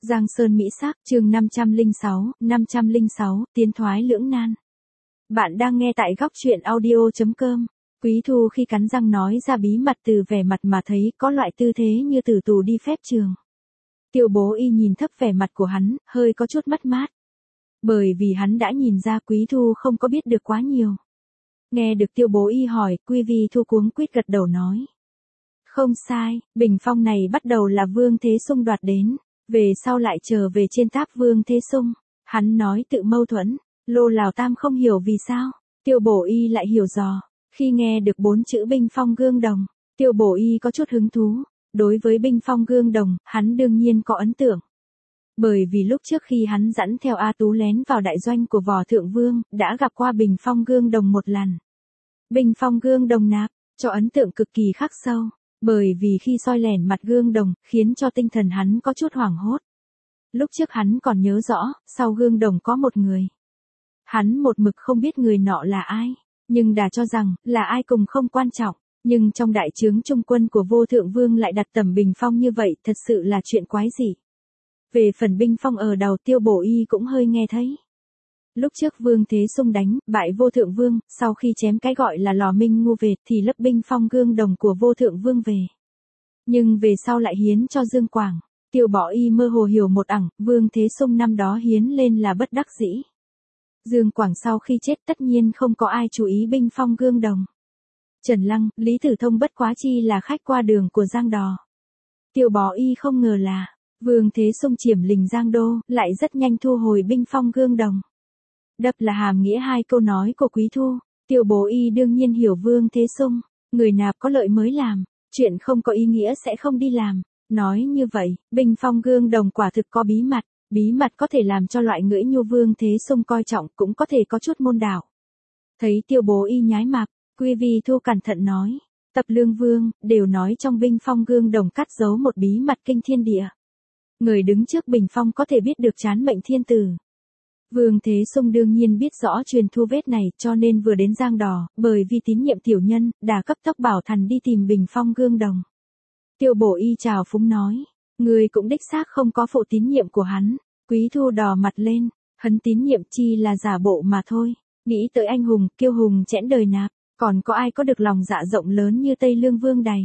Giang Sơn Mỹ Sắc, chương 506, tiến thoái lưỡng nan. Bạn đang nghe tại góc truyện audio.com. Quý Thu khi cắn răng nói ra bí mật từ vẻ mặt mà thấy có loại tư thế như tử tù đi phép trường. Tiêu Bố Y nhìn thấp vẻ mặt của hắn, hơi có chút mất mát. Bởi vì hắn đã nhìn ra Quý Thu không có biết được quá nhiều. Nghe được Tiêu Bố Y hỏi, Quý Vi Thu cuống quýt gật đầu nói. Không sai, bình phong này bắt đầu là Vương Thế Sung đoạt đến. Về sau lại trở về trên tháp Vương Thế Sung, hắn nói tự mâu thuẫn, Lô Lào Tam không hiểu vì sao, Tiêu Bổ Y lại hiểu rõ, khi nghe được 4 chữ binh phong gương đồng, Tiêu Bổ Y có chút hứng thú, đối với binh phong gương đồng, hắn đương nhiên có ấn tượng. Bởi vì lúc trước khi hắn dẫn theo A Tú lén vào đại doanh của Võ Thượng Vương, đã gặp qua bình phong gương đồng một lần. Bình phong gương đồng nạp, cho ấn tượng cực kỳ khắc sâu. Bởi vì khi soi lẻn mặt gương đồng, khiến cho tinh thần hắn có chút hoảng hốt. Lúc trước hắn còn nhớ rõ, sau gương đồng có một người. Hắn một mực không biết người nọ là ai, nhưng đã cho rằng, là ai cùng không quan trọng. Nhưng trong đại trướng trung quân của Vô Thượng Vương lại đặt tầm bình phong như vậy, thật sự là chuyện quái dị. Về phần binh phong ở đầu Tiêu Bổ Y cũng hơi nghe thấy. Lúc trước Vương Thế Sung đánh, bại Vô Thượng Vương, sau khi chém cái gọi là Lò Minh Ngu về thì lấp binh phong gương đồng của Vô Thượng Vương về. Nhưng về sau lại hiến cho Dương Quảng, Tiêu Bổ Y mơ hồ hiểu một ẳng, Vương Thế Sung năm đó hiến lên là bất đắc dĩ. Dương Quảng sau khi chết tất nhiên không có ai chú ý binh phong gương đồng. Trần Lăng, Lý Tử Thông bất quá chi là khách qua đường của Giang Đò. Tiêu Bổ Y không ngờ là, Vương Thế Sung chiểm lình Giang Đô, lại rất nhanh thu hồi binh phong gương đồng. Đập là hàm nghĩa hai câu nói của Quý Thu, Tiêu Bố Y đương nhiên hiểu Vương Thế Sung, người nạp có lợi mới làm, chuyện không có ý nghĩa sẽ không đi làm. Nói như vậy, binh phong gương đồng quả thực có bí mật có thể làm cho loại ngưỡi nhu Vương Thế Sung coi trọng cũng có thể có chút môn đạo. Thấy Tiêu Bố Y nhái mạp, Quý Vi Thu cẩn thận nói, Tập Lương Vương, đều nói trong binh phong gương đồng cắt giấu một bí mật kinh thiên địa. Người đứng trước bình phong có thể biết được trán mệnh thiên tử. Vương Thế Sung đương nhiên biết rõ truyền thu vết này cho nên vừa đến Giang Đò, bởi vì tín nhiệm tiểu nhân, đã cấp tốc bảo thần đi tìm bình phong gương đồng. Tiêu Bổ Y chào phúng nói, người cũng đích xác không có phụ tín nhiệm của hắn. Quý Thu đỏ mặt lên, hắn tín nhiệm chi là giả bộ mà thôi, nghĩ tới anh hùng, kiêu hùng chẽn đời nạp, còn có ai có được lòng dạ rộng lớn như Tây Lương Vương đầy.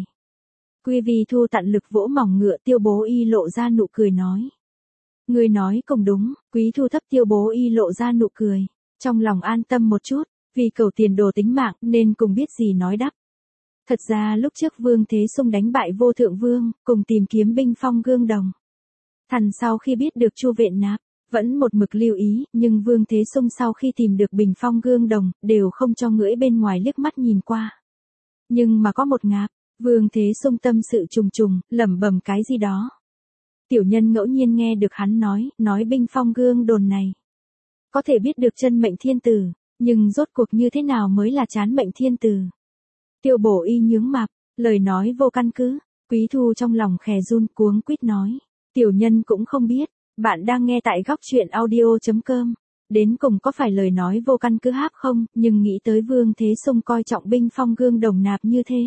Quý Vi Thu tận lực vỗ mỏng ngựa Tiêu Bố Y lộ ra nụ cười nói. Người nói cũng đúng, Quý Thu thấp Tiêu Bố Y lộ ra nụ cười, trong lòng an tâm một chút, vì cầu tiền đồ tính mạng nên cùng biết gì nói đắp. Thật ra lúc trước Vương Thế Sung đánh bại Vô Thượng Vương, cùng tìm kiếm binh phong gương đồng. Thần sau khi biết được Chu Vện Nạp, vẫn một mực lưu ý, nhưng Vương Thế Sung sau khi tìm được bình phong gương đồng, đều không cho ngưỡi bên ngoài liếc mắt nhìn qua. Nhưng mà có một ngạp, Vương Thế Sung tâm sự trùng trùng, lẩm bẩm cái gì đó. Tiểu nhân ngẫu nhiên nghe được hắn nói binh phong gương đồn này. Có thể biết được chân mệnh thiên tử, nhưng rốt cuộc như thế nào mới là trán mệnh thiên tử. Tiêu Bổ Y nhướng mạp, lời nói vô căn cứ, Quý Thu trong lòng khè run cuống quýt nói. Tiểu nhân cũng không biết, bạn đang nghe tại góc truyện audio.com. Đến cùng có phải lời nói vô căn cứ háp không, nhưng nghĩ tới Vương Thế Sung coi trọng binh phong gương đồng nạp như thế.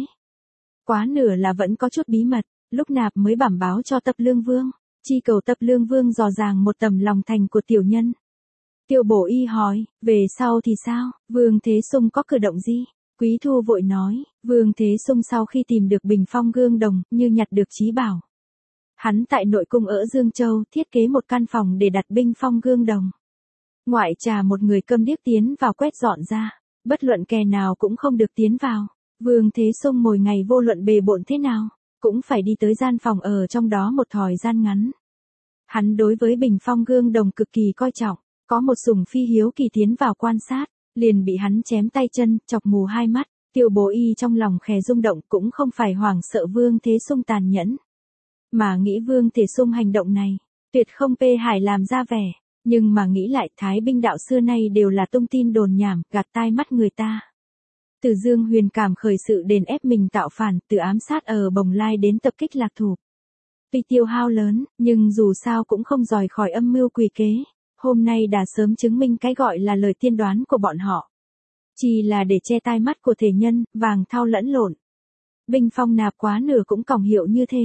Quá nửa là vẫn có chút bí mật, lúc nạp mới bẩm báo cho Tập Lương Vương. Chi cầu Tập Lương Vương dò dàng một tầm lòng thành của tiểu nhân. Tiêu Bổ Y hỏi, về sau thì sao, Vương Thế Sung có cử động gì? Quý Thu vội nói, Vương Thế Sung sau khi tìm được bình phong gương đồng, như nhặt được trí bảo. Hắn tại nội cung ở Dương Châu thiết kế một căn phòng để đặt binh phong gương đồng. Ngoại trà một người câm điếc tiến vào quét dọn ra, bất luận kẻ nào cũng không được tiến vào. Vương Thế Sung mỗi ngày vô luận bề bộn thế nào, cũng phải đi tới gian phòng ở trong đó một thời gian ngắn. Hắn đối với bình phong gương đồng cực kỳ coi trọng, có một sủng phi hiếu kỳ tiến vào quan sát, liền bị hắn chém tay chân, chọc mù hai mắt. Tiêu Bố Y trong lòng khè rung động cũng không phải hoảng sợ Vương Thế Sung tàn nhẫn, mà nghĩ Vương Thế Sung hành động này, tuyệt không pê hài làm ra vẻ, nhưng mà nghĩ lại Thái binh đạo xưa nay đều là tung tin đồn nhảm, gạt tai mắt người ta. Từ Dương Huyền cảm khởi sự đền ép mình tạo phản, từ ám sát ở Bồng Lai đến tập kích Lạc Thủ. Tuy tiêu hao lớn, nhưng dù sao cũng không rời khỏi âm mưu quỷ kế, hôm nay đã sớm chứng minh cái gọi là lời tiên đoán của bọn họ. Chỉ là để che tai mắt của thể nhân, vàng thao lẫn lộn. Binh phong nạp quá nửa cũng còng hiệu như thế.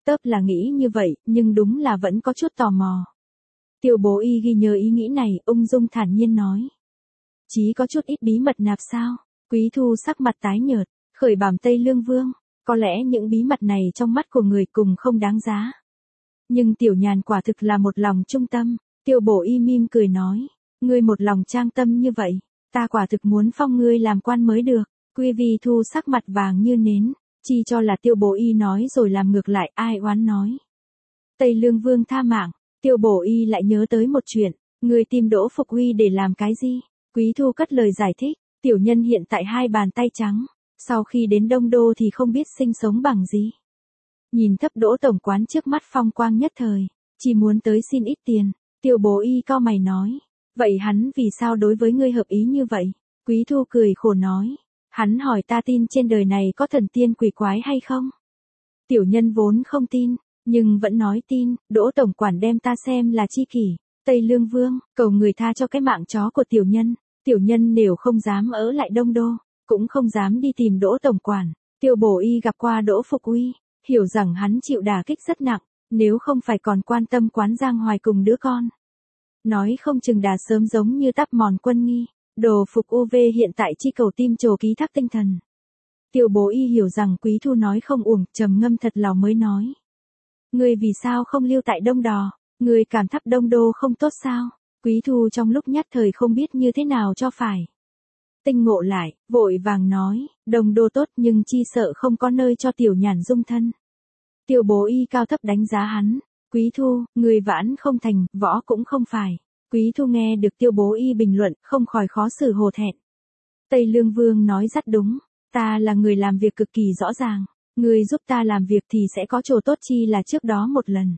Tớp là nghĩ như vậy, nhưng đúng là vẫn có chút tò mò. Tiêu Bố Y ghi nhớ ý nghĩ này, ung dung thản nhiên nói. Chí có chút ít bí mật nạp sao? Quý Thu sắc mặt tái nhợt, khởi bẩm Tây Lương Vương, có lẽ những bí mật này trong mắt của người cùng không đáng giá. Nhưng Tiểu Nhàn quả thực là một lòng trung tâm, Tiêu Bố Y mỉm cười nói, ngươi một lòng trang tâm như vậy, ta quả thực muốn phong ngươi làm quan mới được. Quy Vi Thu sắc mặt vàng như nến, chi cho là Tiêu Bố Y nói rồi làm ngược lại, ai oán nói. Tây Lương Vương tha mạng, Tiêu Bố Y lại nhớ tới một chuyện, người tìm Đỗ Phục Uy để làm cái gì? Quý Thu cất lời giải thích, tiểu nhân hiện tại hai bàn tay trắng, sau khi đến Đông Đô thì không biết sinh sống bằng gì. Nhìn thấp Đỗ tổng quán trước mắt phong quang nhất thời, chỉ muốn tới xin ít tiền. Tiêu Bố Y cau mày nói, vậy hắn vì sao đối với ngươi hợp ý như vậy? Quý Thu cười khổ nói, hắn hỏi ta tin trên đời này có thần tiên quỷ quái hay không? Tiểu nhân vốn không tin, nhưng vẫn nói tin. Đỗ tổng quản đem ta xem là chi kỷ. Tây Lương Vương, cầu người tha cho cái mạng chó của tiểu nhân nếu không dám ở lại Đông Đô, cũng không dám đi tìm Đỗ tổng quản. Tiêu Bố Y gặp qua Đỗ Phục Uy, hiểu rằng hắn chịu đả kích rất nặng, nếu không phải còn quan tâm quán Giang Hoài cùng đứa con. Nói không chừng đã sớm giống như Tắp Mòn Quân Nghi, Đồ Phục UV hiện tại chi cầu tim trồ ký thác tinh thần. Tiêu Bố Y hiểu rằng Quý Thu nói không uổng, trầm ngâm thật lòng mới nói. Ngươi vì sao không lưu tại Đông Đò, ngươi cảm thắp Đông Đô không tốt sao? Quý Thu trong lúc nhất thời không biết như thế nào cho phải. Tinh ngộ lại, vội vàng nói, Đông Đô tốt nhưng chi sợ không có nơi cho Tiểu Nhàn dung thân. Tiêu Bố Y cao thấp đánh giá hắn, Quý Thu, người vãn không thành, võ cũng không phải. Quý Thu nghe được Tiêu Bố Y bình luận, không khỏi khó xử hổ thẹn. Tây Lương Vương nói rất đúng, ta là người làm việc cực kỳ rõ ràng, người giúp ta làm việc thì sẽ có chỗ tốt chi là trước đó một lần.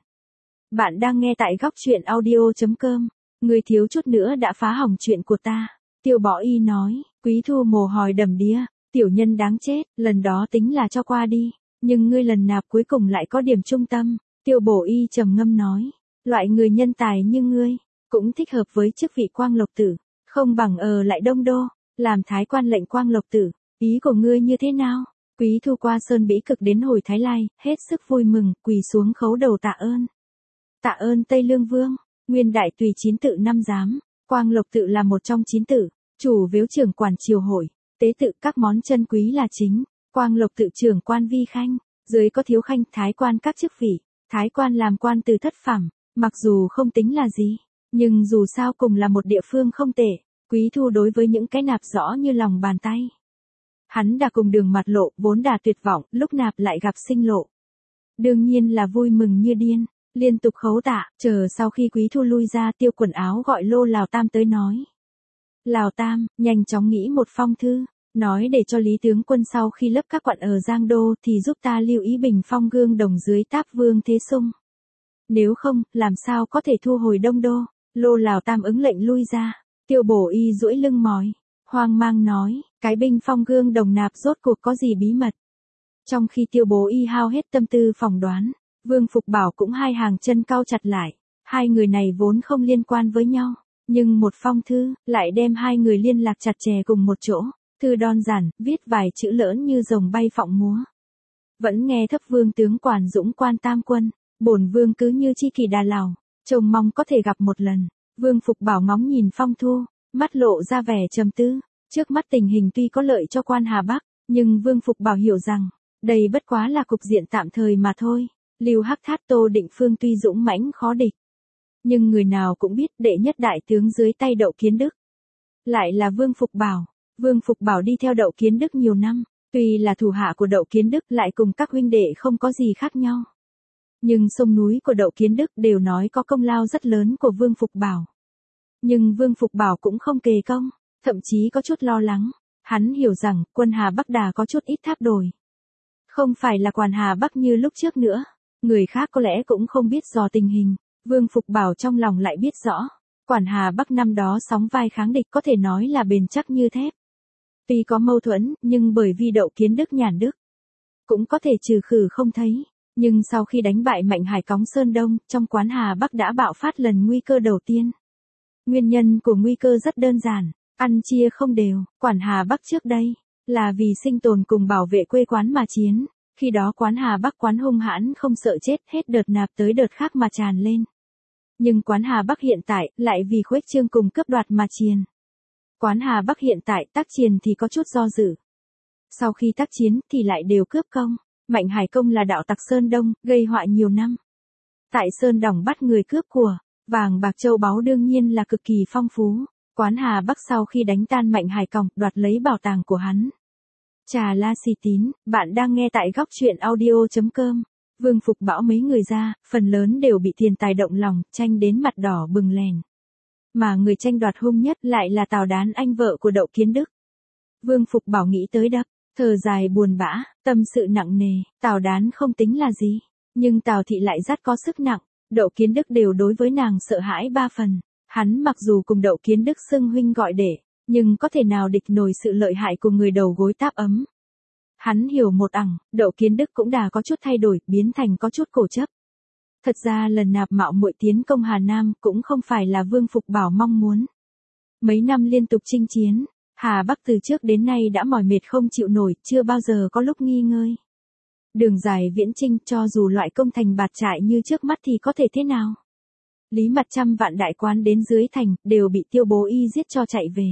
Bạn đang nghe tại góc truyện audio.com, người thiếu chút nữa đã phá hỏng chuyện của ta. Tiêu Bố Y nói, Quý Thu mồ hôi đầm đìa, tiểu nhân đáng chết, lần đó tính là cho qua đi, nhưng ngươi lần nạp cuối cùng lại có điểm trung tâm. Tiêu Bố Y trầm ngâm nói, loại người nhân tài như ngươi, cũng thích hợp với chức vị Quang Lộc Tử, không bằng ở lại Đông Đô, làm thái quan lệnh Quang Lộc Tử, ý của ngươi như thế nào? Quý Thu qua sơn bỉ cực đến hồi Thái Lai, hết sức vui mừng, quỳ xuống khấu đầu tạ ơn. Tạ ơn Tây Lương Vương, nguyên đại tùy 9 tự 5 giám, Quang Lộc Tự là một trong 9 tự, chủ viếu trưởng quản triều hội, tế tự các món chân quý là chính, Quang Lộc Tự trưởng quan vi khanh, dưới có thiếu khanh, thái quan các chức vị, thái quan làm quan từ thất phẩm, mặc dù không tính là gì, nhưng dù sao cùng là một địa phương không tệ. Quý Thu đối với những cái nạp rõ như lòng bàn tay. Hắn đã cùng đường mặt lộ, vốn đã tuyệt vọng, lúc nạp lại gặp sinh lộ. Đương nhiên là vui mừng như điên, liên tục khấu tạ, chờ sau khi Quý Thu lui ra Tiêu quần áo gọi Lô Lào Tam tới nói. Lào Tam, nhanh chóng nghĩ một phong thư, nói để cho Lý tướng quân sau khi lấp các quận ở Giang Đô thì giúp ta lưu ý bình phong Gương Đồng dưới Táp Vương Thế Sung. Nếu không, làm sao có thể thu hồi Đông Đô? Lô Lào Tam ứng lệnh lui ra. Tiêu Bố Y duỗi lưng mỏi, hoang mang nói, cái binh phong Gương Đồng nạp rốt cuộc có gì bí mật. Trong khi Tiêu Bố Y hao hết tâm tư phỏng đoán, Vương Phục Bảo cũng hai hàng chân cau chặt lại, hai người này vốn không liên quan với nhau, nhưng một phong thư lại đem hai người liên lạc chặt chẽ cùng một chỗ, thư đơn giản, viết vài chữ lớn như rồng bay phượng múa. Vẫn nghe thấp Vương tướng quản dũng quan tam quân, bổn vương cứ như chi kỷ đà lào, trông mong có thể gặp một lần. Vương Phục Bảo ngóng nhìn phong thư, mắt lộ ra vẻ trầm tư, trước mắt tình hình tuy có lợi cho quan Hà Bắc, nhưng Vương Phục Bảo hiểu rằng, đây bất quá là cục diện tạm thời mà thôi. Lưu Hắc Thát Tô Định Phương tuy dũng mãnh khó địch, nhưng người nào cũng biết đệ nhất đại tướng dưới tay Đậu Kiến Đức lại là Vương Phục Bảo. Vương Phục Bảo đi theo Đậu Kiến Đức nhiều năm, tuy là thủ hạ của Đậu Kiến Đức lại cùng các huynh đệ không có gì khác nhau. Nhưng sông núi của Đậu Kiến Đức đều nói có công lao rất lớn của Vương Phục Bảo. Nhưng Vương Phục Bảo cũng không kề công, thậm chí có chút lo lắng. Hắn hiểu rằng quân Hà Bắc đà có chút ít tháp đổi. Không phải là quản Hà Bắc như lúc trước nữa. Người khác có lẽ cũng không biết dò tình hình. Vương Phục Bảo trong lòng lại biết rõ. Quản Hà Bắc năm đó sóng vai kháng địch có thể nói là bền chắc như thép. Tuy có mâu thuẫn, nhưng bởi vì Đậu Kiến Đức nhàn đức, cũng có thể trừ khử không thấy. Nhưng sau khi đánh bại Mạnh Hải Cóng Sơn Đông, trong quán Hà Bắc đã bạo phát lần nguy cơ đầu tiên. Nguyên nhân của nguy cơ rất đơn giản, ăn chia không đều. Quản Hà Bắc trước đây là vì sinh tồn cùng bảo vệ quê quán mà chiến, Khi đó quán Hà Bắc quán hung hãn không sợ chết, hết đợt nạp tới đợt khác mà tràn lên. Nhưng quán Hà Bắc hiện tại lại vì khuếch trương cùng cướp đoạt mà triền. Quán Hà Bắc hiện tại tác triền thì có chút do dự. Sau khi tác chiến thì lại đều cướp công. Mạnh Hải Công là đạo tặc Sơn Đông, gây họa nhiều năm. Tại Sơn Đỏng bắt người cướp của, vàng bạc châu báu đương nhiên là cực kỳ phong phú. Quán Hà Bắc sau khi đánh tan Mạnh Hải Công, đoạt lấy bảo tàng của hắn. Trà La Xì Tín, bạn đang nghe tại góc truyện audio.com. Vương Phục bảo mấy người ra, phần lớn đều bị tiền tài động lòng, tranh đến mặt đỏ bừng lèn. Mà người tranh đoạt hung nhất lại là Tào Đán Anh vợ của Đậu Kiến Đức. Vương Phục bảo nghĩ tới đập, thở dài buồn bã, tâm sự nặng nề, Tào Đán không tính là gì. Nhưng Tào Thị lại rất có sức nặng, Đậu Kiến Đức đều đối với nàng sợ hãi ba phần. Hắn mặc dù cùng Đậu Kiến Đức xưng huynh gọi đệ, nhưng có thể nào địch nổi sự lợi hại của người đầu gối táp ấm. Hắn hiểu một ẳng, Đậu Kiến Đức cũng đã có chút thay đổi, biến thành có chút cổ chấp. Thật ra lần nạp mạo muội tiến công Hà Nam cũng không phải là Vương Phục bảo mong muốn. Mấy năm liên tục chinh chiến, Hà Bắc từ trước đến nay đã mỏi mệt không chịu nổi, chưa bao giờ có lúc nghỉ ngơi. Đường dài viễn chinh, cho dù loại công thành bạt trại như trước mắt thì có thể thế nào. Lý Mặt trăm vạn đại quán đến dưới thành, đều bị Tiêu Bố Y giết cho chạy về.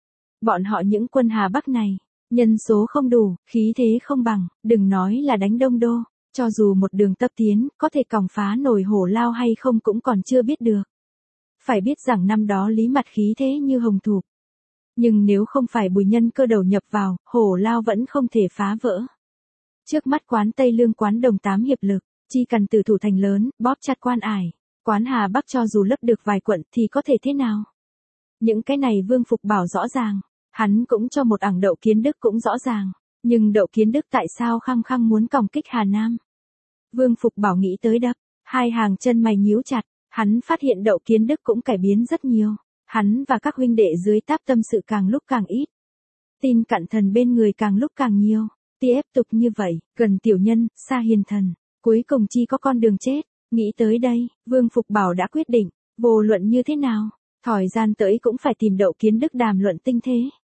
Bọn họ những quân Hà Bắc này, nhân số không đủ, khí thế không bằng, đừng nói là đánh Đông Đô, cho dù một đường tấp tiến, có thể còng phá nổi Hổ Lao hay không cũng còn chưa biết được. Phải biết rằng năm đó Lý Mặt khí thế như hồng thụp. Nhưng nếu không phải Bùi Nhân Cơ đầu nhập vào, Hổ Lao vẫn không thể phá vỡ. Trước mắt quán Tây Lương quán Đồng Tám hiệp lực, chỉ cần tử thủ thành lớn, bóp chặt quan ải. Quán Hà Bắc cho dù lấp được vài quận thì có thể thế nào? Những cái này Vương Phục bảo rõ ràng. Hắn cũng cho một ẳng Đậu Kiến Đức cũng rõ ràng. Nhưng Đậu Kiến Đức tại sao khăng khăng muốn còng kích Hà Nam? Vương Phục bảo nghĩ tới đập, hai hàng chân mày nhíu chặt. Hắn phát hiện Đậu Kiến Đức cũng cải biến rất nhiều. Hắn và các huynh đệ dưới táp tâm sự càng lúc càng ít. Tin cặn thần bên người càng lúc càng nhiều. Tiếp tục như vậy, gần tiểu nhân, xa hiền thần. Cuối cùng chỉ có con đường chết. Nghĩ tới đây, Vương Phục bảo đã quyết định, vô luận như thế nào, thỏi gian tới cũng phải tìm Đậu Kiến Đức đàm luận tinh thế.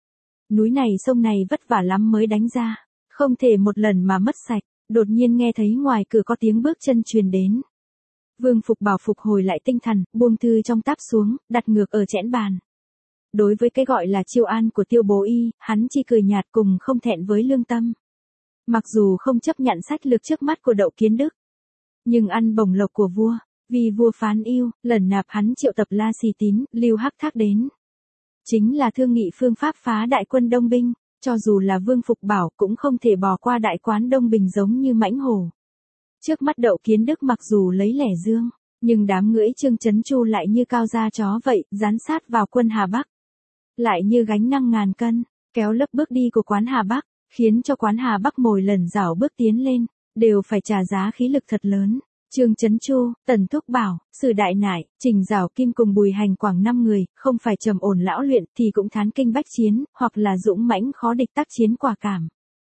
Núi này sông này vất vả lắm mới đánh ra, không thể một lần mà mất sạch. Đột nhiên nghe thấy ngoài cửa có tiếng bước chân truyền đến. Vương Phục bảo phục hồi lại tinh thần, buông thư trong táp xuống, đặt ngược ở chẽn bàn. Đối với cái gọi là chiêu an của Tiêu Bố Y, hắn chỉ cười nhạt cùng không thẹn với lương tâm. Mặc dù không chấp nhận sách lược trước mắt của Đậu Kiến Đức, nhưng ăn bổng lộc của vua, vì vua phán yêu, lần nạp hắn triệu tập La Xì Tín, Lưu Hắc Thác đến. Chính là thương nghị phương pháp phá đại quân Đông Binh, cho dù là Vương Phục bảo cũng không thể bỏ qua đại quán Đông Bình giống như mãnh hổ. Trước mắt Đậu Kiến Đức mặc dù lấy lẻ dương, nhưng đám ngưỡi Trương Chấn Chu lại như cao da chó vậy, dán sát vào quân Hà Bắc. Lại như gánh năng ngàn cân, kéo lấp bước đi của quán Hà Bắc, khiến cho quán Hà Bắc mỗi lần rảo bước tiến lên, đều phải trả giá khí lực thật lớn. Trương Chấn Chu, Tần Thúc Bảo, Sử Đại Nải, Trình Giảo Kim cùng Bùi Hành Quảng 5 người, không phải trầm ổn lão luyện thì cũng thán kinh bách chiến, hoặc là dũng mãnh khó địch tác chiến quả cảm.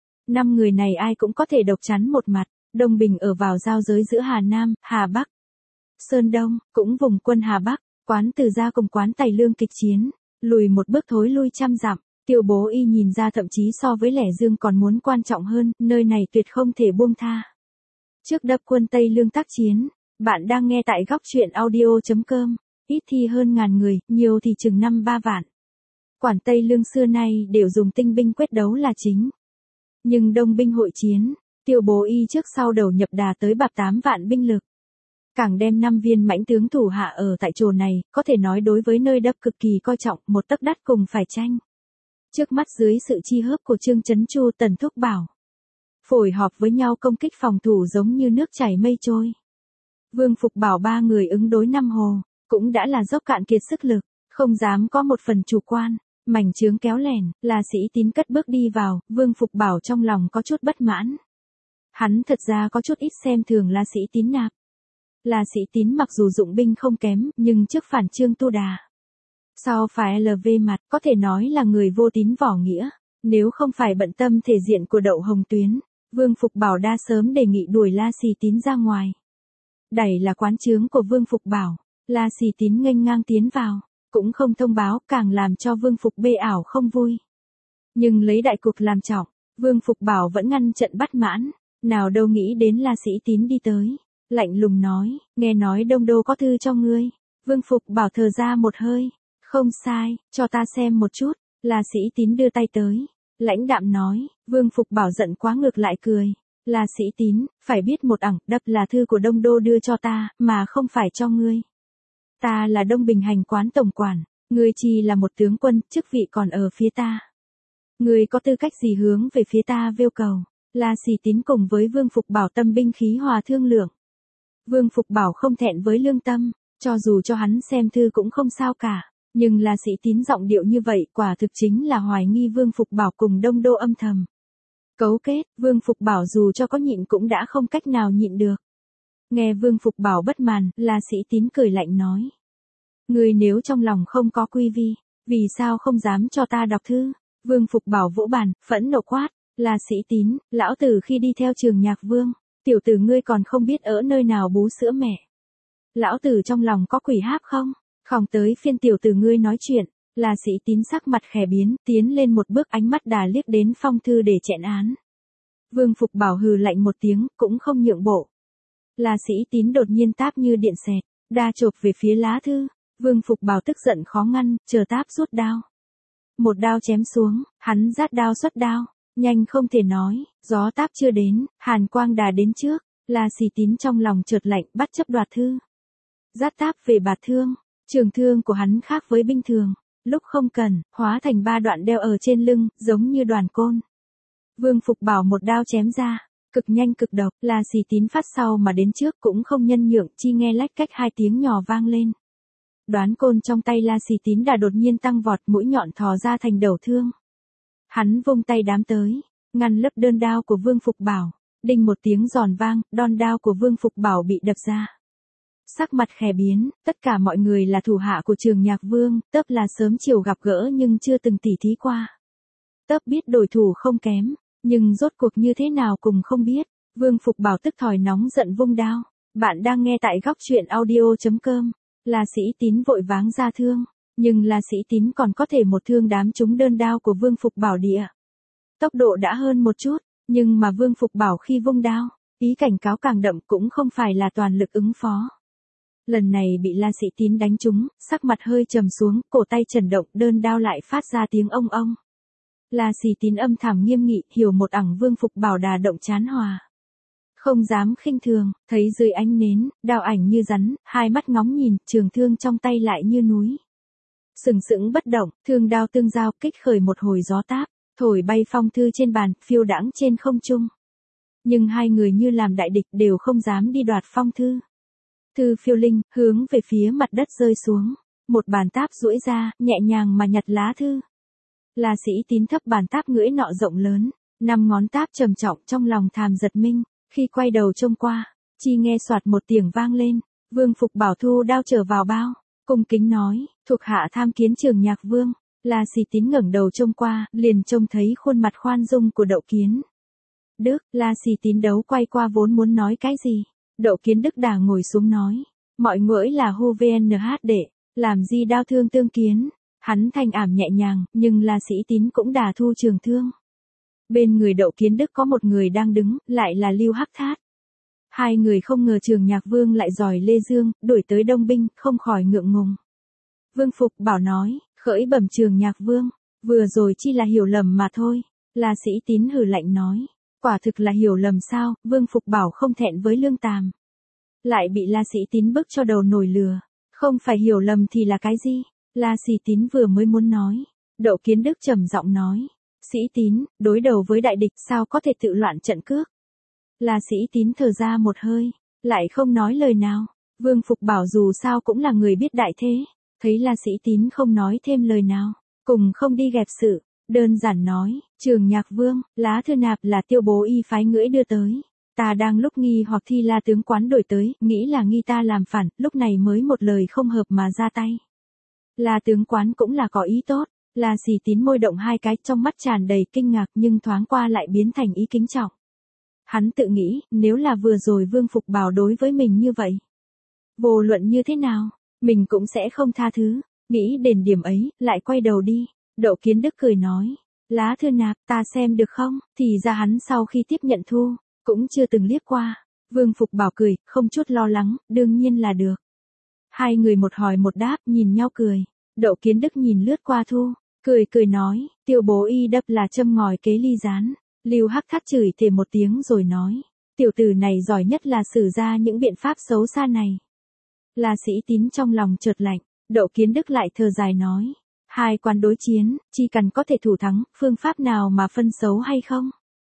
5 người này ai cũng có thể độc chắn một mặt. Đông Bình ở vào giao giới giữa Hà Nam, Hà Bắc. Sơn Đông, cũng vùng quân Hà Bắc, quán Từ Gia cùng quán Tài Lương kịch chiến, lùi một bước thối lui trăm dặm. Tiêu Bố Y nhìn ra thậm chí so với lẻ dương còn muốn quan trọng hơn, nơi này tuyệt không thể buông tha. Trước đập quân Tây Lương tác chiến, bạn đang nghe tại góc truyện audio.com, ít thì hơn ngàn người, nhiều thì chừng 5-3 vạn. Quản Tây Lương xưa nay đều dùng tinh binh quyết đấu là chính. Nhưng đông binh hội chiến, Tiêu Bố Y trước sau đầu nhập đà tới bạc 8 vạn binh lực. Càng đem 5 viên mãnh tướng thủ hạ ở tại chỗ này, có thể nói đối với nơi đập cực kỳ coi trọng, một tấc đất cùng phải tranh. Trước mắt dưới sự chi hớp của Trương Chấn Chu, Tần Thúc Bảo, phối hợp với nhau công kích phòng thủ giống như nước chảy mây trôi. Vương Phục bảo 3 người ứng đối 5 hồ, cũng đã là dốc cạn kiệt sức lực, không dám có một phần chủ quan. Mảnh chướng kéo lẻn, La Sĩ Tín cất bước đi vào, Vương Phục bảo trong lòng có chút bất mãn. Hắn thật ra có chút ít xem thường La Sĩ Tín nạp. La Sĩ Tín mặc dù dụng binh không kém, nhưng trước phản Trương Tu Đà, sau phải LV mặt, có thể nói là người vô tín vỏ nghĩa. Nếu không phải bận tâm thể diện của Đậu Hồng Tuyến, Vương Phục bảo đã sớm đề nghị đuổi La Sĩ Tín ra ngoài. Đẩy là quán chướng của Vương Phục bảo, La Sĩ Tín nghênh ngang tiến vào, cũng không thông báo, càng làm cho Vương Phục bê ảo không vui. Nhưng lấy đại cục làm trọng, Vương Phục bảo vẫn ngăn trận bắt mãn, Nào đâu nghĩ đến La Sĩ Tín đi tới. Lạnh lùng nói, nghe nói Đông Đô có thư cho ngươi. Vương Phục Bảo thở ra một hơi. Không sai, cho ta xem một chút. La Sĩ Tín đưa tay tới. Lãnh đạm nói, Vương Phục Bảo giận quá ngược lại cười. La Sĩ Tín, phải biết một ẳng đập là thư của Đông Đô đưa cho ta, mà không phải cho ngươi. Ta là Đông Bình hành quán tổng quản, ngươi chỉ là một tướng quân, chức vị còn ở phía ta. Ngươi có tư cách gì hướng về phía ta vêu cầu? La Sĩ Tín cùng với Vương Phục Bảo tâm binh khí hòa thương lượng. Vương Phục Bảo không thẹn với lương tâm, cho dù cho hắn xem thư cũng không sao cả. Nhưng La Sĩ Tín giọng điệu như vậy quả thực chính là hoài nghi Vương Phục Bảo cùng Đông Đô âm thầm cấu kết. Vương Phục Bảo dù cho có nhịn cũng đã không cách nào nhịn được. Nghe Vương Phục Bảo bất màn, La Sĩ Tín cười lạnh nói. Ngươi nếu trong lòng không có quy vi, vì sao không dám cho ta đọc thư? Vương Phục Bảo vỗ bàn, phẫn nộ quát. La Sĩ Tín, lão tử khi đi theo Trường Nhạc Vương, tiểu tử ngươi còn không biết ở nơi nào bú sữa mẹ. Lão tử trong lòng có quỷ háp không? Không tới phiên tiểu tử ngươi nói chuyện. La Sĩ Tín sắc mặt khẽ biến, tiến lên một bước, ánh mắt đà liếc đến phong thư để chẹn án. Vương Phục Bảo hừ lạnh một tiếng, cũng không nhượng bộ. La Sĩ Tín đột nhiên táp như điện xẹt, đa chộp về phía lá thư. Vương Phục Bảo tức giận khó ngăn, chờ táp rút đao. Một đao chém xuống, hắn rát đao xuất đao, nhanh không thể nói, gió táp chưa đến, hàn quang đà đến trước. La Sĩ Tín trong lòng chợt lạnh, bắt chấp đoạt thư. Rát táp về bạt thương, trường thương của hắn khác với binh thường. Lúc không cần, hóa thành 3 đoạn đeo ở trên lưng, giống như đoàn côn. Vương Phục Bảo một đao chém ra, cực nhanh cực độc. La Sĩ Tín phát sau mà đến trước cũng không nhân nhượng, chi nghe lách cách 2 tiếng nhỏ vang lên. Đoán côn trong tay La Sĩ Tín đã đột nhiên tăng vọt, mũi nhọn thò ra thành đầu thương. Hắn vung tay đám tới, ngăn lấp đơn đao của Vương Phục Bảo. Đinh một tiếng giòn vang, đòn đao của Vương Phục Bảo bị đập ra. Sắc mặt khẽ biến, tất cả mọi người là thủ hạ của Trường Nhạc Vương, Tớp là sớm chiều gặp gỡ nhưng chưa từng tỉ thí qua. Tớp biết đối thủ không kém, nhưng rốt cuộc như thế nào cùng không biết. Vương Phục Bảo tức thòi nóng giận vung đao. Bạn đang nghe tại góc truyện audio.com. La Sĩ Tín vội váng ra thương, nhưng La Sĩ Tín còn có thể một thương đám trúng đơn đao của Vương Phục Bảo địa. Tốc độ đã hơn một chút, nhưng mà Vương Phục Bảo khi vung đao, ý cảnh cáo càng đậm, cũng không phải là toàn lực ứng phó. Lần này bị La Sĩ Tín đánh trúng, sắc mặt hơi trầm xuống, cổ tay chấn động, đơn đao lại phát ra tiếng ông ông. La Sĩ Tín âm thầm nghiêm nghị, hiểu một ẳng Vương Phục Bảo đà động chán hòa. Không dám khinh thường, thấy dưới ánh nến, đao ảnh như rắn, hai mắt ngóng nhìn, trường thương trong tay lại như núi. Sừng sững bất động, thương đao tương giao, kích khởi một hồi gió táp, thổi bay phong thư trên bàn, phiêu đãng trên không trung. Nhưng hai người như làm đại địch, đều không dám đi đoạt phong thư. Thư phiêu linh, hướng về phía mặt đất rơi xuống. Một bàn táp duỗi ra, nhẹ nhàng mà nhặt lá thư. La Sĩ Tín thấp bàn táp ngưỡi nọ rộng lớn, 5 ngón táp trầm trọng, trong lòng thàm giật mình. Khi quay đầu trông qua, chi nghe soạt một tiếng vang lên. Vương Phục Bảo thu đao trở vào bao, cung kính nói, thuộc hạ tham kiến Trường Nhạc Vương. La Sĩ Tín ngẩng đầu trông qua, liền trông thấy khuôn mặt khoan dung của Đậu Kiến Đức. La Sĩ Tín đấu quay qua vốn muốn nói cái gì. Đậu Kiến Đức đà ngồi xuống nói, mọi ngưỡi là hô VNH đệ, làm gì đao thương tương kiến. Hắn thanh ảm nhẹ nhàng, nhưng La Sĩ Tín cũng đà thu trường thương. Bên người Đậu Kiến Đức có một người đang đứng, lại là Lưu Hắc Thát. Hai người không ngờ Trường Nhạc Vương lại giỏi Lê Dương, đuổi tới Đông Binh, không khỏi ngượng ngùng. Vương Phục Bảo nói, khởi bẩm Trường Nhạc Vương, vừa rồi chỉ là hiểu lầm mà thôi. La Sĩ Tín hừ lạnh nói, quả thực là hiểu lầm sao? Vương Phục Bảo không thẹn với lương tàm, lại bị La Sĩ Tín bức cho đầu nổi lừa. Không phải hiểu lầm thì là cái gì? La Sĩ Tín vừa mới muốn nói, Đậu Kiến Đức trầm giọng nói, Sĩ Tín, đối đầu với đại địch sao có thể tự loạn trận cước. La Sĩ Tín thở ra một hơi, lại không nói lời nào. Vương Phục Bảo dù sao cũng là người biết đại thế, thấy La Sĩ Tín không nói thêm lời nào, cùng không đi gẹp sự, đơn giản nói, Trường Nhạc Vương, lá thư nạp là Tiêu Bố Y phái ngưỡi đưa tới. Ta đang lúc nghi hoặc thì La tướng quán đổi tới, nghĩ là nghi ta làm phản, lúc này mới một lời không hợp mà ra tay. La tướng quán cũng là có ý tốt. La Sĩ Tín môi động hai cái, trong mắt tràn đầy kinh ngạc nhưng thoáng qua lại biến thành ý kính trọng. Hắn tự nghĩ, nếu là vừa rồi Vương Phục Bảo đối với mình như vậy, vô luận như thế nào, mình cũng sẽ không tha thứ. Nghĩ đến điểm ấy, lại quay đầu đi. Đậu Kiến Đức cười nói, lá thư nạp, ta xem được không? Thì ra hắn sau khi tiếp nhận thu, cũng chưa từng liếc qua. Vương Phục Bảo cười, không chút lo lắng, đương nhiên là được. Hai người một hỏi một đáp, nhìn nhau cười. Đậu Kiến Đức nhìn lướt qua Thu, cười cười nói, Tiêu bố y đập là châm ngòi kế ly gián. Lưu Hắc Thát chửi thề một tiếng rồi nói, tiểu tử này giỏi nhất là sử ra những biện pháp xấu xa này. La Sĩ Tín trong lòng chợt lạnh, Đậu Kiến Đức lại thở dài nói, hai quan đối chiến, chỉ cần có thể thủ thắng, phương pháp nào mà phân xấu hay không?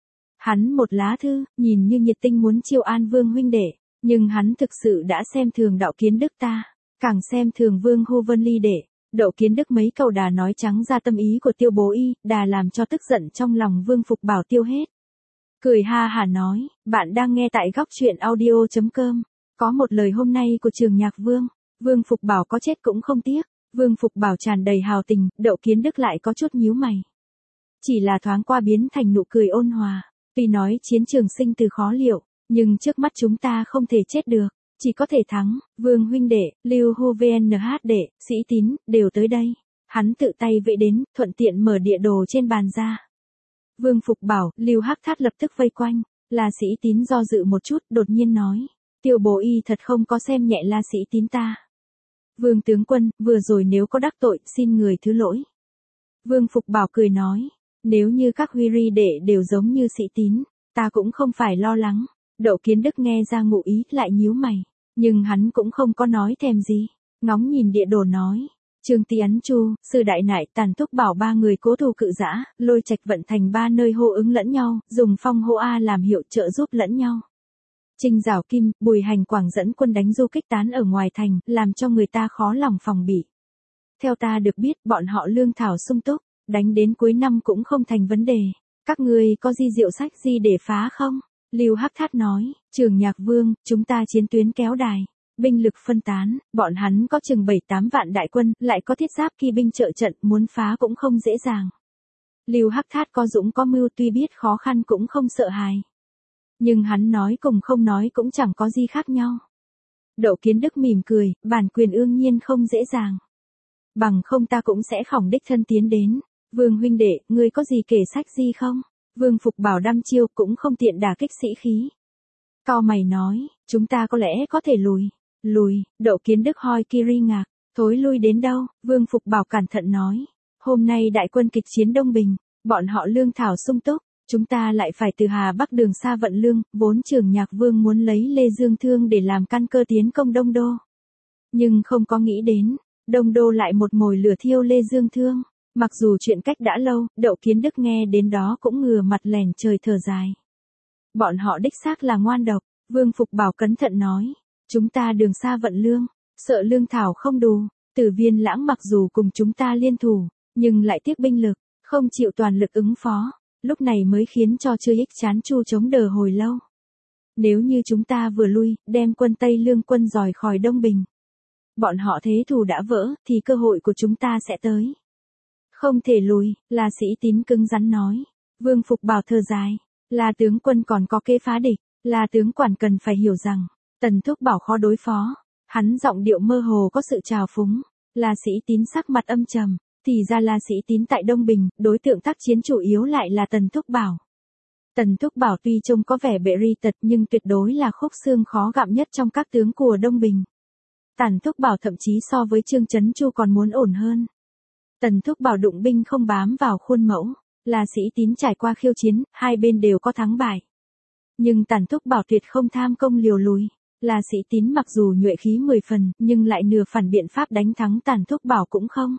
Hắn một lá thư, nhìn như nhiệt tình muốn chiêu an Vương huynh đệ, nhưng hắn thực sự đã xem thường Đậu Kiến Đức ta, càng xem thường Vương Hu Vân Ly đệ. Đậu Kiến Đức mấy câu đà nói trắng ra tâm ý của Tiêu bố y, đà làm cho tức giận trong lòng Vương Phục Bảo tiêu hết. Cười ha hả nói, bạn đang nghe tại góc truyện audio.com. Có một lời hôm nay của Trường Nhạc Vương, Vương Phục Bảo có chết cũng không tiếc. Vương Phục Bảo tràn đầy hào tình, Đậu Kiến Đức lại có chút nhíu mày. Chỉ là thoáng qua biến thành nụ cười ôn hòa, tuy nói chiến trường sinh từ khó liệu, nhưng trước mắt chúng ta không thể chết được, chỉ có thể thắng. Vương huynh đệ, Lưu Hu VNH đệ, Sĩ Tín, đều tới đây. Hắn tự tay vẫy đến, thuận tiện mở địa đồ trên bàn ra. Vương Phục Bảo, Lưu Hắc Thát lập tức vây quanh, La Sĩ Tín do dự một chút, đột nhiên nói, Tiêu bố y thật không có xem nhẹ La Sĩ Tín ta. Vương tướng quân, vừa rồi nếu có đắc tội, xin người thứ lỗi. Vương Phục Bảo cười nói, nếu như các huy ri đệ đều giống như Sĩ Tín, ta cũng không phải lo lắng. Đậu Kiến Đức nghe ra ngụ ý, lại nhíu mày, nhưng hắn cũng không có nói thèm gì, ngóng nhìn địa đồ nói, Trương Ti Ấn Chu, Sư Đại Nại, Tàn Thúc Bảo ba người cố thủ cự dã, Lôi Trạch vận thành ba nơi hô ứng lẫn nhau, dùng phong hô A làm hiệu trợ giúp lẫn nhau. Trình Giảo Kim, Bùi Hành Quảng dẫn quân đánh du kích tán ở ngoài thành, làm cho người ta khó lòng phòng bị. Theo ta được biết, bọn họ lương thảo sung túc, đánh đến cuối năm cũng không thành vấn đề. Các ngươi có di diệu sách gì để phá không? Lưu Hắc Thát nói, Trường Nhạc Vương, chúng ta chiến tuyến kéo đài, binh lực phân tán, bọn hắn có chừng 7-8 vạn đại quân, lại có thiết giáp kỳ binh trợ trận, muốn phá cũng không dễ dàng. Lưu Hắc Thát có dũng có mưu, tuy biết khó khăn cũng không sợ hãi. Nhưng hắn nói cùng không nói cũng chẳng có gì khác nhau. Đậu Kiến Đức mỉm cười, bản quyền ương nhiên không dễ dàng. Bằng không ta cũng sẽ khỏng đích thân tiến đến. Vương huynh đệ, ngươi có gì kể sách gì không? Vương Phục Bảo đăm chiêu, cũng không tiện đả kích sĩ khí. Cao mày nói, chúng ta có lẽ có thể lùi. Lùi, Đậu Kiến Đức hoi Kiri ngạc, thối lui đến đâu? Vương Phục Bảo cẩn thận nói, hôm nay đại quân kịch chiến Đông Bình, bọn họ lương thảo sung túc, chúng ta lại phải từ Hà Bắc đường xa vận lương, vốn Trường Nhạc Vương muốn lấy Lê Dương Thương để làm căn cơ tiến công Đông Đô. Nhưng không có nghĩ đến, Đông Đô lại một mồi lửa thiêu Lê Dương Thương. Mặc dù chuyện cách đã lâu, Đậu Kiến Đức nghe đến đó cũng ngửa mặt lèn trời thở dài. Bọn họ đích xác là ngoan độc. Vương Phục Bảo cẩn thận nói, chúng ta đường xa vận lương, sợ lương thảo không đủ. Tử Viên Lãng mặc dù cùng chúng ta liên thủ, nhưng lại tiếc binh lực, không chịu toàn lực ứng phó. Lúc này mới khiến cho Chư Ích chán chu chống đờ hồi lâu. Nếu như chúng ta vừa lui, đem quân Tây Lương quân dòi khỏi Đông Bình, bọn họ thế thù đã vỡ, thì cơ hội của chúng ta sẽ tới. Không thể lùi, là Sĩ Tín cứng rắn nói. Vương Phục Bảo thở dài, là tướng quân còn có kế phá địch, là tướng quản cần phải hiểu rằng, Tần Thúc Bảo khó đối phó. Hắn giọng điệu mơ hồ có sự trào phúng, là Sĩ Tín sắc mặt âm trầm. Thì ra là Sĩ Tín tại Đông Bình, đối tượng tác chiến chủ yếu lại là Tần Thúc Bảo. Tần Thúc Bảo tuy trông có vẻ bệ ri tật nhưng tuyệt đối là khúc xương khó gặm nhất trong các tướng của Đông Bình. Tần Thúc Bảo thậm chí so với Trương Chấn Chu còn muốn ổn hơn. Tần Thúc Bảo đụng binh không bám vào khuôn mẫu, là Sĩ Tín trải qua khiêu chiến, hai bên đều có thắng bại. Nhưng Tần Thúc Bảo tuyệt không tham công liều lùi, là Sĩ Tín mặc dù nhuệ khí 10 phần, nhưng lại nửa phản biện pháp đánh thắng Tần Thúc Bảo cũng không.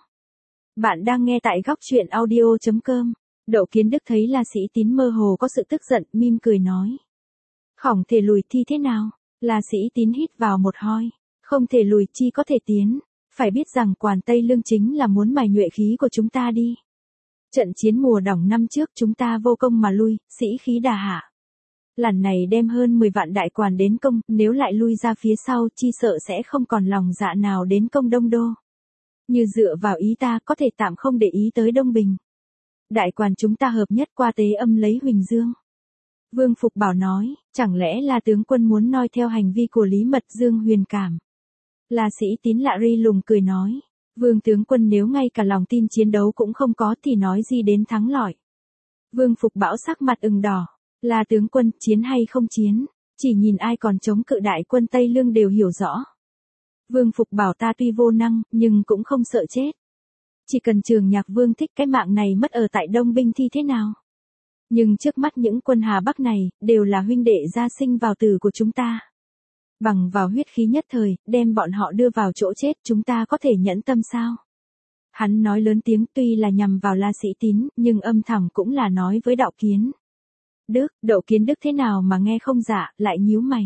Bạn đang nghe tại góc truyện audio.com. Đậu Kiến Đức thấy là Sĩ Tín mơ hồ có sự tức giận, mỉm cười nói. Khổng thể lùi thì thế nào? Là Sĩ Tín hít vào một hơi. Không thể lùi chi có thể tiến. Phải biết rằng Quản Tây Lương chính là muốn mài nhuệ khí của chúng ta đi. Trận chiến mùa đỏng năm trước chúng ta vô công mà lui, sĩ khí đà hạ. Lần này đem hơn 10 vạn đại quản đến công, nếu lại lui ra phía sau chi sợ sẽ không còn lòng dạ nào đến công Đông Đô. Như dựa vào ý ta có thể tạm không để ý tới Đông Bình. Đại quản chúng ta hợp nhất qua Tế Âm lấy Huỳnh Dương. Vương Phục Bảo nói, chẳng lẽ là tướng quân muốn noi theo hành vi của Lý Mật Dương huyền cảm. Là Sĩ Tín lạ ri lùng cười nói, Vương tướng quân nếu ngay cả lòng tin chiến đấu cũng không có thì nói gì đến thắng lợi. Vương Phục Bảo sắc mặt ửng đỏ, La tướng quân, chiến hay không chiến, chỉ nhìn ai còn chống cự đại quân Tây Lương đều hiểu rõ. Vương Phục bảo ta tuy vô năng, nhưng cũng không sợ chết. Chỉ cần Trường Nhạc Vương thích cái mạng này mất ở tại Đông Binh thì thế nào? Nhưng trước mắt những quân Hà Bắc này, đều là huynh đệ gia sinh vào tử của chúng ta. Bằng vào huyết khí nhất thời, đem bọn họ đưa vào chỗ chết, chúng ta có thể nhẫn tâm sao? Hắn nói lớn tiếng tuy là nhằm vào La Sĩ Tín, nhưng âm thầm cũng là nói với Đậu Kiến Đậu Kiến Đức thế nào mà nghe không dạ, lại nhíu mày.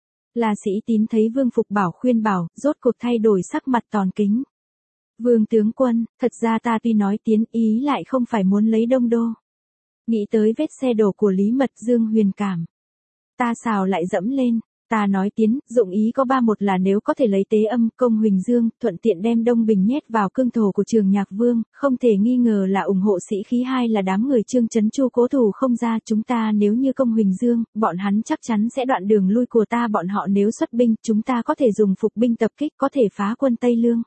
La Sĩ Tín thấy Vương Phục bảo khuyên bảo, rốt cuộc thay đổi sắc mặt tòn kính. Vương tướng quân, thật ra ta tuy nói tiến ý lại không phải muốn lấy Đông Đô. Nghĩ tới vết xe đổ của Lý Mật Dương huyền cảm. Ta xào lại dẫm lên, ta nói tiến, dụng ý có một là nếu có thể lấy Tế Âm, Công Huỳnh Dương, thuận tiện đem Đông Bình nhét vào cương thổ của Trường Nhạc Vương, không thể nghi ngờ là ủng hộ sĩ khí. Hai là đám người Trương Chấn Chu cố thủ không ra, chúng ta nếu như Công Huỳnh Dương, bọn hắn chắc chắn sẽ đoạn đường lui của ta, bọn họ nếu xuất binh, chúng ta có thể dùng phục binh tập kích, có thể phá quân Tây Lương.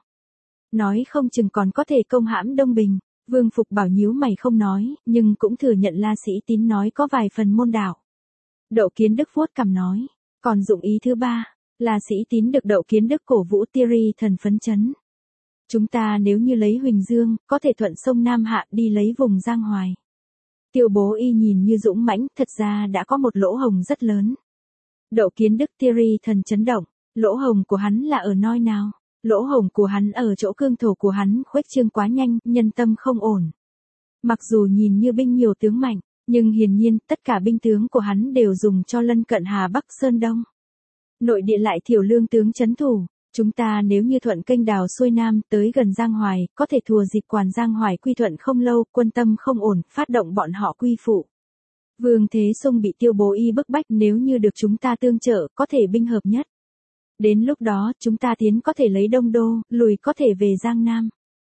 Nói không chừng còn có thể công hãm Đông Bình. Vương Phục bảo nhíu mày không nói, nhưng cũng thừa nhận La Sĩ Tín nói có vài phần môn đạo. Đậu Kiến Đức vuốt cằm nói, còn dụng ý thứ ba, La Sĩ Tín được Đậu Kiến Đức cổ vũ Tieri thần phấn chấn. Chúng ta nếu như lấy Huỳnh Dương, có thể thuận sông Nam Hạ đi lấy vùng Giang Hoài. Tiêu Bố Y nhìn như dũng mãnh, thật ra đã có một lỗ hổng rất lớn. Đậu Kiến Đức Tieri thần chấn động, lỗ hổng của hắn là ở nơi nào? Lỗ hổng của hắn ở chỗ cương thổ của hắn khuếch trương quá nhanh, nhân tâm không ổn. Mặc dù nhìn như binh nhiều tướng mạnh, nhưng hiển nhiên tất cả binh tướng của hắn đều dùng cho lân cận Hà Bắc Sơn Đông. Nội địa lại thiểu lương tướng trấn thủ, chúng ta nếu như thuận kênh đào xuôi Nam tới gần Giang Hoài, có thể thùa dịp quản Giang Hoài quy thuận không lâu, quân tâm không ổn, phát động bọn họ quy phụ. Vương Thế Sung bị Tiêu Bố Y bức bách, nếu như được chúng ta tương trợ, có thể binh hợp nhất. Đến lúc đó, chúng ta tiến có thể lấy Đông Đô, lùi có thể về Giang Nam.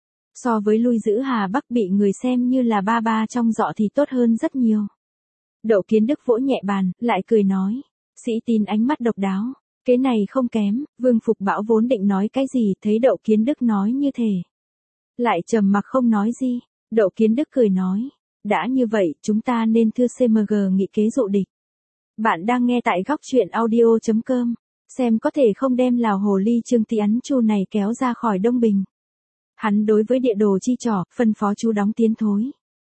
So với lui giữ Hà Bắc bị người xem như là ba trong dọ thì tốt hơn rất nhiều. Đậu Kiến Đức vỗ nhẹ bàn, lại cười nói. Sĩ Tín ánh mắt độc đáo. Cái này không kém, Vương Phục bảo vốn định nói cái gì, thấy Đậu Kiến Đức nói như thế. Lại trầm mặc không nói gì. Đậu Kiến Đức cười nói. Đã như vậy, chúng ta nên thưa CMG nghị kế dụ địch. Bạn đang nghe tại góc truyện audio.com. Xem có thể không đem Lào hồ ly Trương Tý Ắn Chu này kéo ra khỏi Đông Bình. Hắn đối với địa đồ chi trỏ, phân phó chú đóng tiến thối.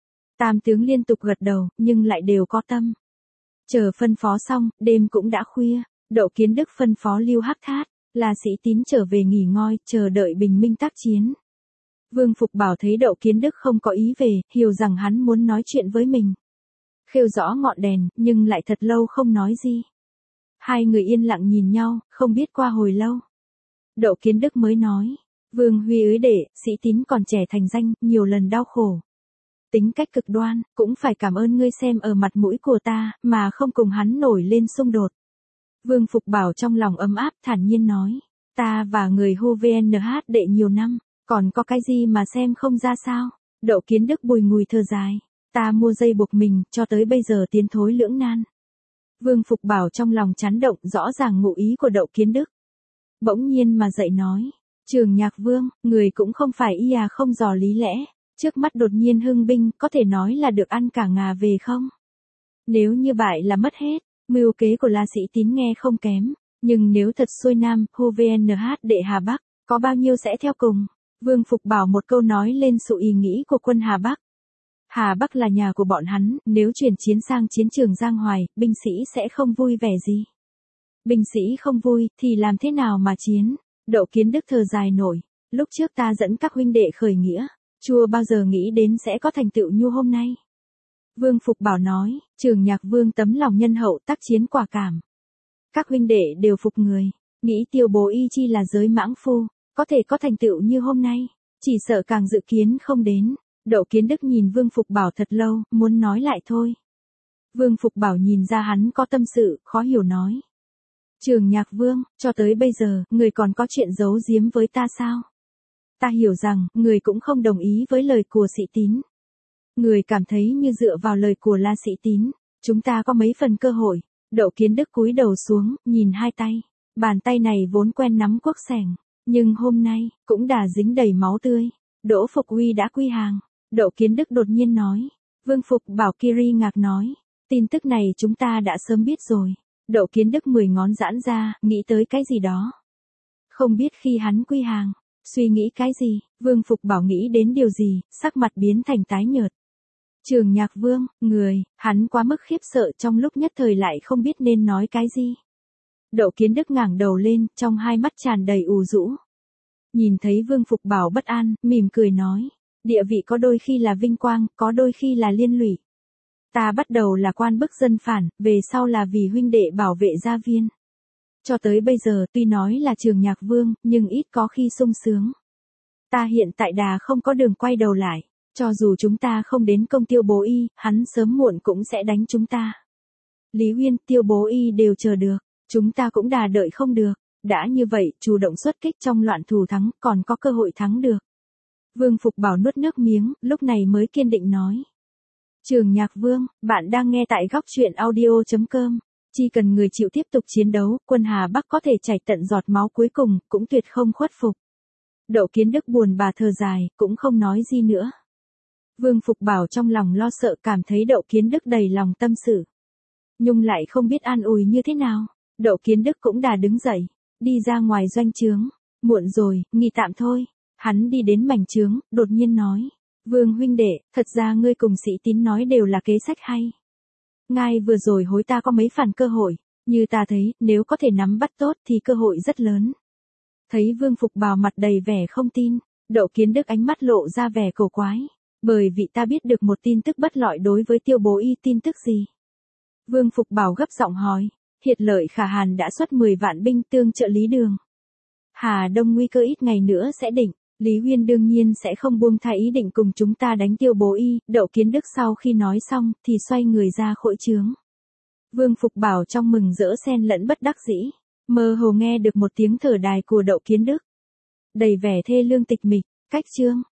Tam tướng liên tục gật đầu, nhưng lại đều có tâm. Chờ phân phó xong, đêm cũng đã khuya, Đậu Kiến Đức phân phó Lưu Hắc Thát, La Sĩ Tín trở về nghỉ ngơi, chờ đợi bình minh tác chiến. Vương Phục bảo thấy Đậu Kiến Đức không có ý về, hiểu rằng hắn muốn nói chuyện với mình. Khêu rõ ngọn đèn, nhưng lại thật lâu không nói gì. Hai người yên lặng nhìn nhau, không biết qua hồi lâu. Đậu Kiến Đức mới nói, Vương Huy ới đệ, Sĩ Tín còn trẻ thành danh, nhiều lần đau khổ. Tính cách cực đoan, cũng phải cảm ơn ngươi xem ở mặt mũi của ta, mà không cùng hắn nổi lên xung đột. Vương Phục bảo trong lòng ấm áp thản nhiên nói, ta và người HVNH đệ nhiều năm, còn có cái gì mà xem không ra sao. Đậu Kiến Đức bùi ngùi thở dài, ta mua dây buộc mình, cho tới bây giờ tiến thối lưỡng nan. Vương Phục bảo trong lòng chấn động, rõ ràng ngụ ý của Đậu Kiến Đức. Bỗng nhiên mà dậy nói, Trường Nhạc Vương, người cũng không phải không dò lý lẽ, trước mắt đột nhiên hưng binh, có thể nói là được ăn cả ngà về không? Nếu như bại là mất hết, mưu kế của La Sĩ Tín nghe không kém, nhưng nếu thật xuôi Nam, HVNH đệ Hà Bắc, có bao nhiêu sẽ theo cùng? Vương Phục bảo một câu nói lên sự ý nghĩ của quân Hà Bắc. Hà Bắc là nhà của bọn hắn, nếu chuyển chiến sang chiến trường Giang Hoài, binh sĩ sẽ không vui vẻ gì. Binh sĩ không vui, thì làm thế nào mà chiến? Đậu Kiến Đức thở dài nổi, lúc trước ta dẫn các huynh đệ khởi nghĩa, chưa bao giờ nghĩ đến sẽ có thành tựu như hôm nay. Vương Phục bảo nói, Trường Nhạc Vương tấm lòng nhân hậu, tác chiến quả cảm. Các huynh đệ đều phục người, nghĩ Tiêu Bố Y chi là giới mãng phu, có thể có thành tựu như hôm nay, chỉ sợ càng dự kiến không đến. Đậu Kiến Đức nhìn Vương Phục bảo thật lâu, muốn nói lại thôi. Vương Phục bảo nhìn ra hắn có tâm sự, khó hiểu nói. Trường Nhạc Vương, cho tới bây giờ, người còn có chuyện giấu giếm với ta sao? Ta hiểu rằng, người cũng không đồng ý với lời của Sĩ Tín. Người cảm thấy như dựa vào lời của La Sĩ Tín, chúng ta có mấy phần cơ hội. Đậu Kiến Đức cúi đầu xuống, nhìn hai tay. Bàn tay này vốn quen nắm cuốc xẻng, nhưng hôm nay, cũng đã dính đầy máu tươi. Đỗ Phục Uy đã quy hàng. Đậu Kiến Đức đột nhiên nói. Vương Phục bảo Kiri ngạc nói. Tin tức này chúng ta đã sớm biết rồi. Đậu Kiến Đức 10 ngón giãn ra, nghĩ tới cái gì đó. Không biết khi hắn quy hàng, suy nghĩ cái gì, Vương Phục Bảo nghĩ đến điều gì, sắc mặt biến thành tái nhợt. Trường Nhạc Vương, người, hắn quá mức khiếp sợ trong lúc nhất thời lại không biết nên nói cái gì. Đậu Kiến Đức ngẩng đầu lên, trong hai mắt tràn đầy u rũ. Nhìn thấy Vương Phục Bảo bất an, mỉm cười nói, địa vị có đôi khi là vinh quang, có đôi khi là liên lụy. Ta bắt đầu là quan bức dân phản, về sau là vì huynh đệ bảo vệ gia viên. Cho tới bây giờ tuy nói là Trường Nhạc Vương, nhưng ít có khi sung sướng. Ta hiện tại đà không có đường quay đầu lại, cho dù chúng ta không đến công Tiêu Bố Y, hắn sớm muộn cũng sẽ đánh chúng ta. Lý Huyên, Tiêu Bố Y đều chờ được, chúng ta cũng đà đợi không được, đã như vậy, chủ động xuất kích trong loạn thủ thắng, còn có cơ hội thắng được. Vương Phục Bảo nuốt nước miếng, lúc này mới kiên định nói. Trường Nhạc Vương, bạn đang nghe tại góc truyện audio.com. Chỉ cần người chịu tiếp tục chiến đấu, quân Hà Bắc có thể chảy tận giọt máu cuối cùng, cũng tuyệt không khuất phục. Đậu Kiến Đức buồn bà thở dài, cũng không nói gì nữa. Vương Phục Bảo trong lòng lo sợ cảm thấy Đậu Kiến Đức đầy lòng tâm sự. Nhưng lại không biết an ủi như thế nào. Đậu Kiến Đức cũng đã đứng dậy, đi ra ngoài doanh trướng. Muộn rồi, nghỉ tạm thôi. Hắn đi đến mảnh trướng, đột nhiên nói. Vương huynh đệ, thật ra ngươi cùng Sĩ Tín nói đều là kế sách hay. Ngài vừa rồi hối ta có mấy phản cơ hội, như ta thấy, nếu có thể nắm bắt tốt thì cơ hội rất lớn. Thấy Vương Phục Bảo mặt đầy vẻ không tin, Đậu Kiến Đức ánh mắt lộ ra vẻ cổ quái. Bởi vì ta biết được một tin tức bất lợi đối với Tiêu Bố Y, tin tức gì? Vương Phục Bảo gấp giọng hỏi. Hiệt Lợi Khả Hàn đã xuất 10 vạn binh tương trợ Lý Đường. Hà Đông nguy cơ ít ngày nữa sẽ định. Lý Huyên đương nhiên sẽ không buông tha ý định cùng chúng ta đánh Tiêu Bố Y. Đậu Kiến Đức sau khi nói xong thì xoay người ra hội trướng. Vương Phục Bảo trong mừng rỡ xen lẫn bất đắc dĩ, mơ hồ nghe được một tiếng thở dài của Đậu Kiến Đức. Đầy vẻ thê lương tịch mịch, cách chương.